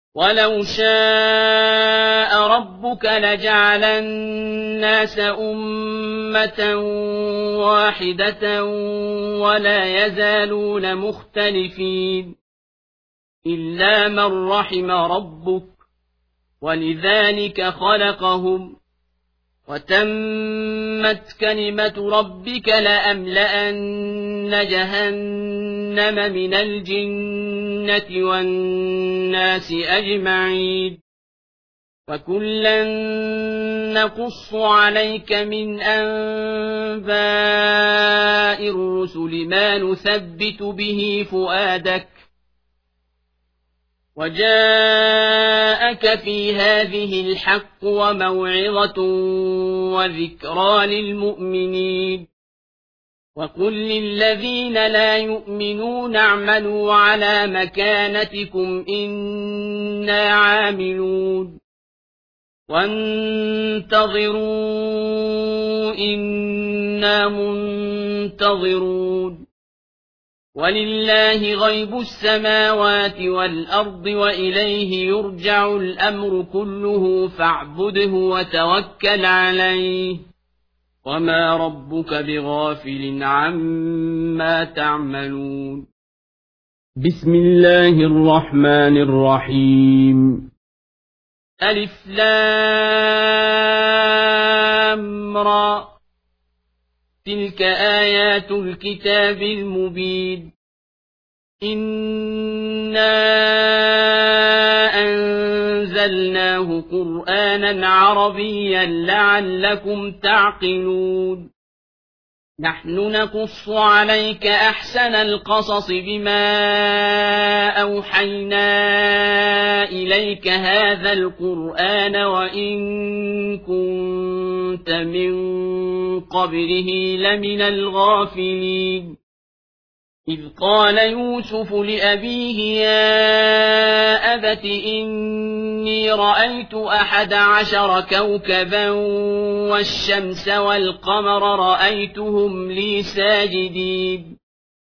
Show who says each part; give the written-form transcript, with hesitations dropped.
Speaker 1: ولو شاء ربك لجعل الناس أمة واحدة ولا يزالون مختلفين إلا من رحم ربك ولذلك خلقهم وتمت كلمة ربك لأملأن جهنم من الجنة والناس أجمعين وكلا نقص عليك من أنباء الرسل ما نثبت به فؤادك وجاءك في هذه الحق وموعظة وذكرى للمؤمنين وقل للذين لا يؤمنون اعملوا على مكانتكم إنا عاملون وانتظروا إنا منتظرون ولله غيب السماوات والأرض وإليه يرجع الأمر كله فاعبده وتوكل عليه وما ربك بغافل عما تعملون بسم الله الرحمن الرحيم ألف لام را تلك آيات الكتاب المبين إنا أنزلناه قرآنا عربيا لعلكم تعقلون نحن نقص عليك أحسن القصص بما أوحينا إليك هذا القرآن وإن كنت من قبله لمن الغافلين إذ قال يوسف لأبيه يا أبت إني رأيت 11 كوكبا والشمس والقمر رأيتهم لي ساجدين